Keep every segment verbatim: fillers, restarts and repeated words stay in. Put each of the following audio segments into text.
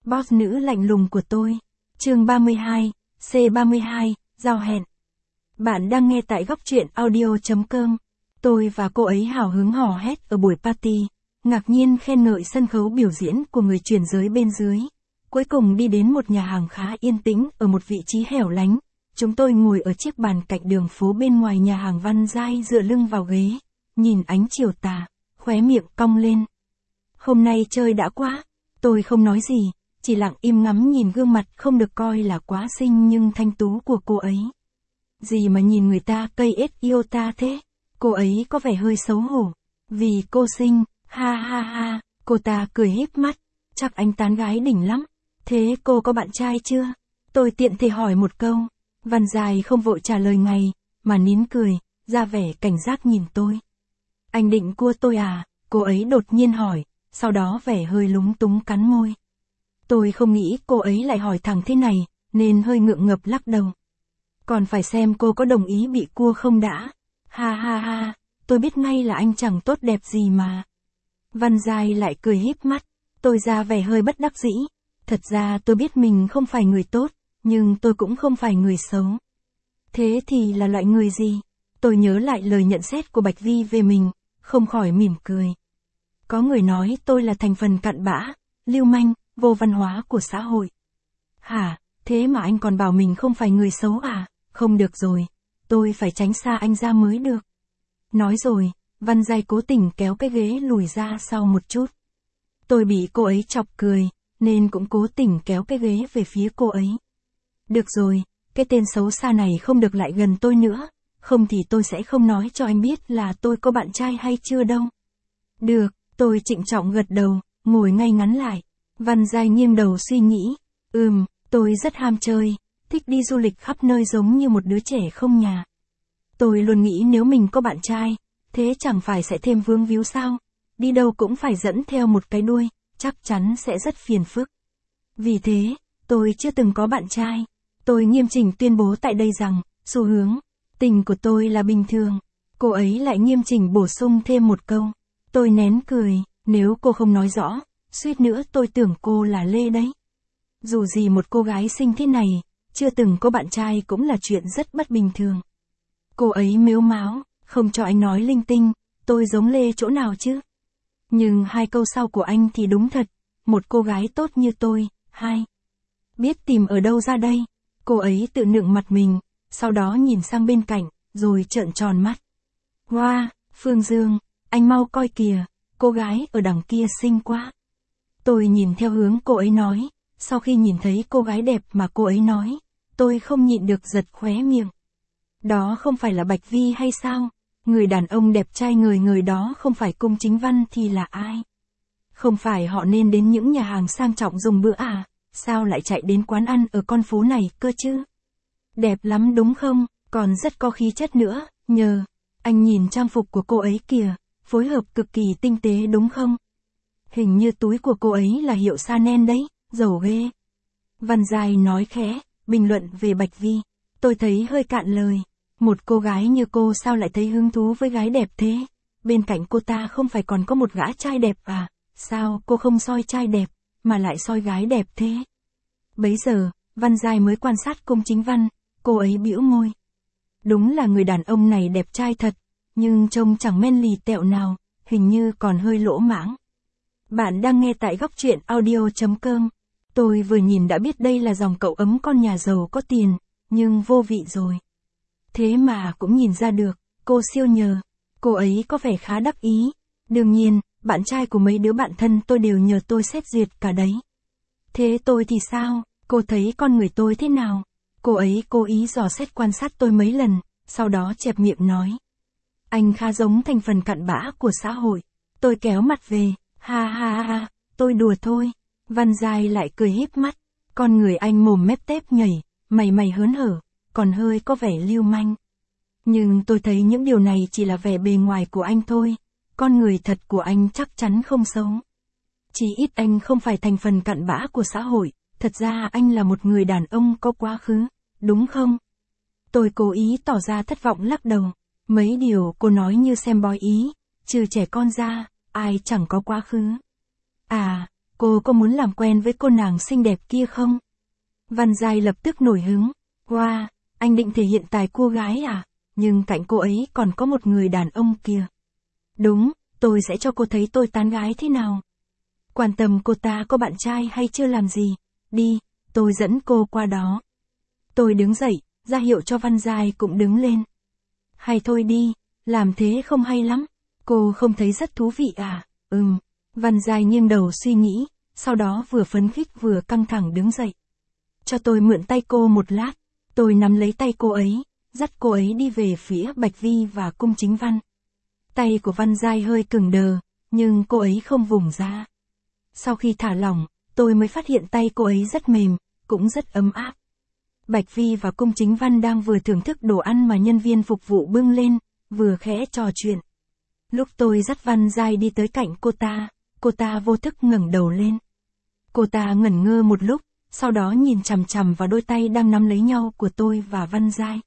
Boss nữ lạnh lùng của tôi. Chương ba mươi hai, C ba mươi hai, giao hẹn. Bạn đang nghe tại góc truyện audio chấm com. Tôi và cô ấy hào hứng hò hét ở buổi party, ngạc nhiên khen ngợi sân khấu biểu diễn của người chuyển giới bên dưới. Cuối cùng đi đến một nhà hàng khá yên tĩnh ở một vị trí hẻo lánh. Chúng tôi ngồi ở chiếc bàn cạnh đường phố bên ngoài nhà hàng Văn Giai, dựa lưng vào ghế, nhìn ánh chiều tà, khóe miệng cong lên. Hôm nay chơi đã quá. Tôi không nói gì, chỉ lặng im ngắm nhìn gương mặt không được coi là quá xinh nhưng thanh tú của cô ấy. Gì mà nhìn người ta cây ết yêu ta thế? Cô ấy có vẻ hơi xấu hổ. Vì cô xinh, ha ha ha, cô ta cười híp mắt. Chắc anh tán gái đỉnh lắm. Thế cô có bạn trai chưa? Tôi tiện thể hỏi một câu. Văn Giai không vội trả lời ngay, mà nín cười, ra vẻ cảnh giác nhìn tôi. Anh định cua tôi à? Cô ấy đột nhiên hỏi, sau đó vẻ hơi lúng túng cắn môi. Tôi không nghĩ cô ấy lại hỏi thẳng thế này, nên hơi ngượng ngập lắc đầu. Còn phải xem cô có đồng ý bị cua không đã. Ha ha ha, tôi biết ngay là anh chẳng tốt đẹp gì mà. Văn Giai lại cười híp mắt, tôi ra vẻ hơi bất đắc dĩ. Thật ra tôi biết mình không phải người tốt, nhưng tôi cũng không phải người xấu. Thế thì là loại người gì? Tôi nhớ lại lời nhận xét của Bạch Vi về mình, không khỏi mỉm cười. Có người nói tôi là thành phần cặn bã, lưu manh, vô văn hóa của xã hội. Hả, thế mà anh còn bảo mình không phải người xấu à? Không được rồi, tôi phải tránh xa anh ra mới được. Nói rồi, Văn Giai cố tình kéo cái ghế lùi ra sau một chút. Tôi bị cô ấy chọc cười, nên cũng cố tình kéo cái ghế về phía cô ấy. Được rồi, cái tên xấu xa này không được lại gần tôi nữa, không thì tôi sẽ không nói cho anh biết là tôi có bạn trai hay chưa đâu. Được, tôi trịnh trọng gật đầu, ngồi ngay ngắn lại. Văn Giai nghiêng đầu suy nghĩ. Ừm, tôi rất ham chơi, thích đi du lịch khắp nơi giống như một đứa trẻ không nhà. Tôi luôn nghĩ nếu mình có bạn trai, thế chẳng phải sẽ thêm vướng víu sao? Đi đâu cũng phải dẫn theo một cái đuôi, chắc chắn sẽ rất phiền phức. Vì thế, tôi chưa từng có bạn trai. Tôi nghiêm chỉnh tuyên bố tại đây rằng, xu hướng, tình của tôi là bình thường. Cô ấy lại nghiêm chỉnh bổ sung thêm một câu. Tôi nén cười, nếu cô không nói rõ, suýt nữa tôi tưởng cô là Lê đấy. Dù gì một cô gái xinh thế này, chưa từng có bạn trai cũng là chuyện rất bất bình thường. Cô ấy mếu máo, không cho anh nói linh tinh, tôi giống Lê chỗ nào chứ? Nhưng hai câu sau của anh thì đúng thật, một cô gái tốt như tôi, hai. Biết tìm ở đâu ra đây? Cô ấy tự nựng mặt mình, sau đó nhìn sang bên cạnh, rồi trợn tròn mắt. Wow, Phương Dương, anh mau coi kìa, cô gái ở đằng kia xinh quá. Tôi nhìn theo hướng cô ấy nói, sau khi nhìn thấy cô gái đẹp mà cô ấy nói, tôi không nhịn được giật khóe miệng. Đó không phải là Bạch Vi hay sao? Người đàn ông đẹp trai người người đó không phải Cung Chính Văn thì là ai? Không phải họ nên đến những nhà hàng sang trọng dùng bữa à? Sao lại chạy đến quán ăn ở con phố này cơ chứ? Đẹp lắm đúng không? Còn rất có khí chất nữa, nhờ. Anh nhìn trang phục của cô ấy kìa, phối hợp cực kỳ tinh tế đúng không? Hình như túi của cô ấy là hiệu Chanel đấy, giàu ghê. Văn Giai nói khẽ, bình luận về Bạch Vi. Tôi thấy hơi cạn lời. Một cô gái như cô sao lại thấy hứng thú với gái đẹp thế? Bên cạnh cô ta không phải còn có một gã trai đẹp à? Sao cô không soi trai đẹp, mà lại soi gái đẹp thế? Bấy giờ, Văn Giai mới quan sát Cung Chính Văn, cô ấy bĩu môi. Đúng là người đàn ông này đẹp trai thật, nhưng trông chẳng men lì tẹo nào, hình như còn hơi lỗ mãng. Bạn đang nghe tại góc truyện audio chấm com. Tôi vừa nhìn đã biết đây là dòng cậu ấm con nhà giàu có tiền, nhưng vô vị rồi. Thế mà cũng nhìn ra được, cô siêu nhờ. Cô ấy có vẻ khá đắc ý. Đương nhiên, bạn trai của mấy đứa bạn thân tôi đều nhờ tôi xét duyệt cả đấy. Thế tôi thì sao? Cô thấy con người tôi thế nào? Cô ấy cố ý dò xét quan sát tôi mấy lần, sau đó chẹp miệng nói. Anh khá giống thành phần cặn bã của xã hội. Tôi kéo mặt về, ha ha ha, tôi đùa thôi. Văn Giai lại cười híp mắt. Con người anh mồm mép tép nhảy, mày mày hớn hở, còn hơi có vẻ lưu manh. Nhưng tôi thấy những điều này chỉ là vẻ bề ngoài của anh thôi. Con người thật của anh chắc chắn không xấu. Chỉ ít anh không phải thành phần cặn bã của xã hội. Thật ra anh là một người đàn ông có quá khứ, đúng không? Tôi cố ý tỏ ra thất vọng lắc đầu. Mấy điều cô nói như xem bói ý, trừ trẻ con ra, ai chẳng có quá khứ. À, cô có muốn làm quen với cô nàng xinh đẹp kia không? Văn Giai lập tức nổi hứng. Wow, anh định thể hiện tài cua gái à? Nhưng cạnh cô ấy còn có một người đàn ông kìa. Đúng, tôi sẽ cho cô thấy tôi tán gái thế nào. Quan tâm cô ta có bạn trai hay chưa làm gì. Đi, tôi dẫn cô qua đó. Tôi đứng dậy, ra hiệu cho Văn Giai cũng đứng lên. Hay thôi đi, làm thế không hay lắm. Cô không thấy rất thú vị à? Ừm. Văn Giai nghiêng đầu suy nghĩ, sau đó vừa phấn khích vừa căng thẳng đứng dậy. Cho tôi mượn tay cô một lát. Tôi nắm lấy tay cô ấy, dắt cô ấy đi về phía Bạch Vi và Cung Chính Văn. Tay của Văn Giai hơi cứng đờ, nhưng cô ấy không vùng ra. Sau khi thả lỏng, tôi mới phát hiện tay cô ấy rất mềm, cũng rất ấm áp. Bạch Vi và Cung Chính Văn đang vừa thưởng thức đồ ăn mà nhân viên phục vụ bưng lên, vừa khẽ trò chuyện. Lúc tôi dắt Văn Giai đi tới cạnh cô ta, cô ta vô thức ngẩng đầu lên. Cô ta ngẩn ngơ một lúc, sau đó nhìn chằm chằm vào đôi tay đang nắm lấy nhau của tôi và Văn Giai.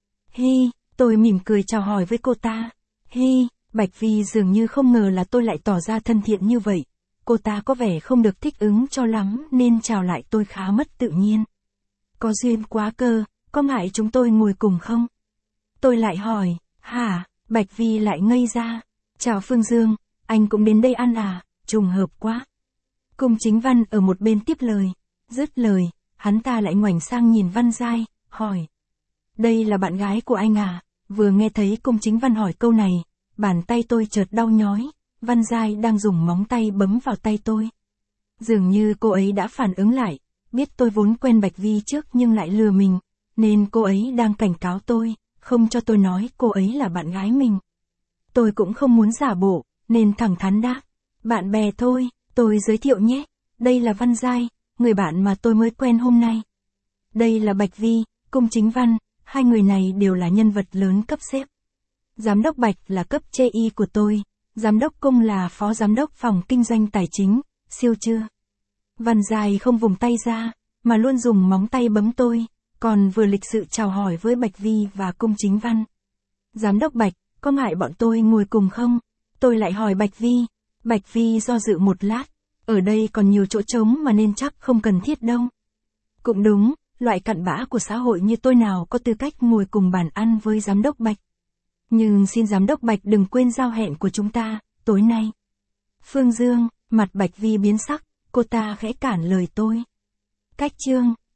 Hi, tôi mỉm cười chào hỏi với cô ta. Hi, Bạch Vi dường như không ngờ là tôi lại tỏ ra thân thiện như vậy. Cô ta có vẻ không được thích ứng cho lắm nên chào lại tôi khá mất tự nhiên. Có duyên quá cơ, có ngại chúng tôi ngồi cùng không? Tôi lại hỏi, hả? Bạch Vi lại ngây ra. Chào Phương Dương, anh cũng đến đây ăn à? Trùng hợp quá. Cung Chính Văn ở một bên tiếp lời. Dứt lời, hắn ta lại ngoảnh sang nhìn Văn Giai, hỏi. Đây là bạn gái của anh à? Vừa nghe thấy Cung Chính Văn hỏi câu này, bàn tay tôi chợt đau nhói. Văn Giai đang dùng móng tay bấm vào tay tôi. Dường như cô ấy đã phản ứng lại, biết tôi vốn quen Bạch Vi trước nhưng lại lừa mình, nên cô ấy đang cảnh cáo tôi, không cho tôi nói cô ấy là bạn gái mình. Tôi cũng không muốn giả bộ, nên thẳng thắn đáp. Bạn bè thôi, tôi giới thiệu nhé. Đây là Văn Giai, người bạn mà tôi mới quen hôm nay. Đây là Bạch Vi, Cung Chính Văn, hai người này đều là nhân vật lớn cấp sếp. Giám đốc Bạch là cấp chê y của tôi, giám đốc Cung là phó giám đốc phòng kinh doanh tài chính, siêu chưa? Văn Giai không vùng tay ra, mà luôn dùng móng tay bấm tôi, còn vừa lịch sự chào hỏi với Bạch Vi và Cung Chính Văn. Giám đốc Bạch, có ngại bọn tôi ngồi cùng không? Tôi lại hỏi Bạch Vi. Bạch Vi do dự một lát, ở đây còn nhiều chỗ trống mà nên chắc không cần thiết đâu. Cũng đúng, loại cặn bã của xã hội như tôi nào có tư cách ngồi cùng bàn ăn với giám đốc Bạch. Nhưng xin giám đốc Bạch đừng quên giao hẹn của chúng ta, tối nay. Phương Dương, mặt Bạch Vi biến sắc, cô ta khẽ cản lời tôi. Cách chương.